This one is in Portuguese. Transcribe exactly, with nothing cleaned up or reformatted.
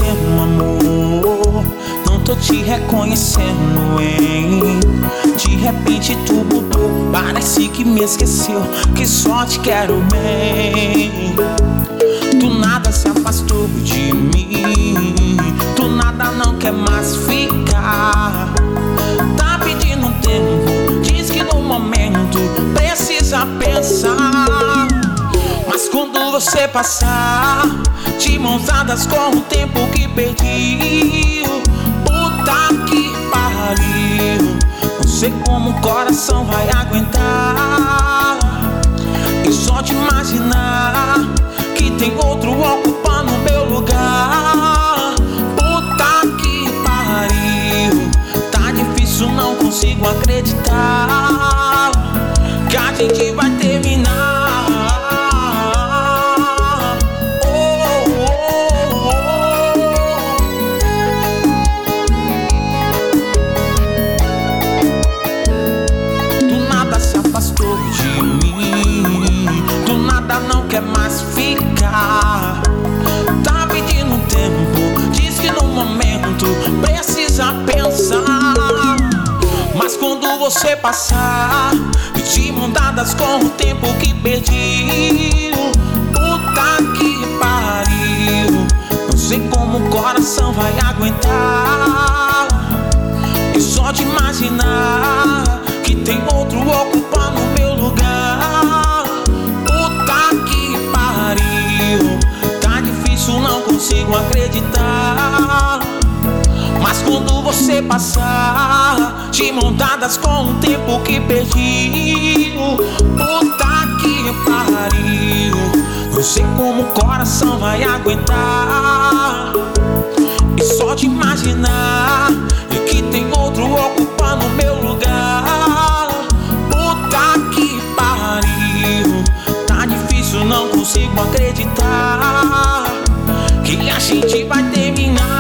vendo, amor. Não tô te reconhecendo, hein? De repente tu mudou, parece que me esqueceu, que só te quero bem. Tu nada se afastou de mim, tu nada não quer mais ficar. Tá pedindo tempo, diz que no momento precisa pensar. Mas quando você passar, de mãos dadas com o tempo que perdi, puta que pariu, não sei como o coração vai aguentar. E só de imaginar que tem outro ocupando meu lugar, puta que pariu, tá difícil, não consigo acreditar que a gente vai terminar. De mim, do nada não quer mais ficar. Tá pedindo tempo, diz que no momento precisa pensar. Mas quando você passar, de mãos dadas com o tempo que perdi, puta que pariu, não sei como o coração vai aguentar. E só de imaginar que tem outro ocupando meu lugar, puta que pariu, tá difícil, não consigo acreditar. Mas quando você passar, de mãos dadas com o tempo que perdi, puta que pariu, não sei como o coração vai aguentar. E só de imaginar que tem outro ocupando meu lugar, puta que pariu, tá difícil, não consigo acreditar que a gente vai terminar.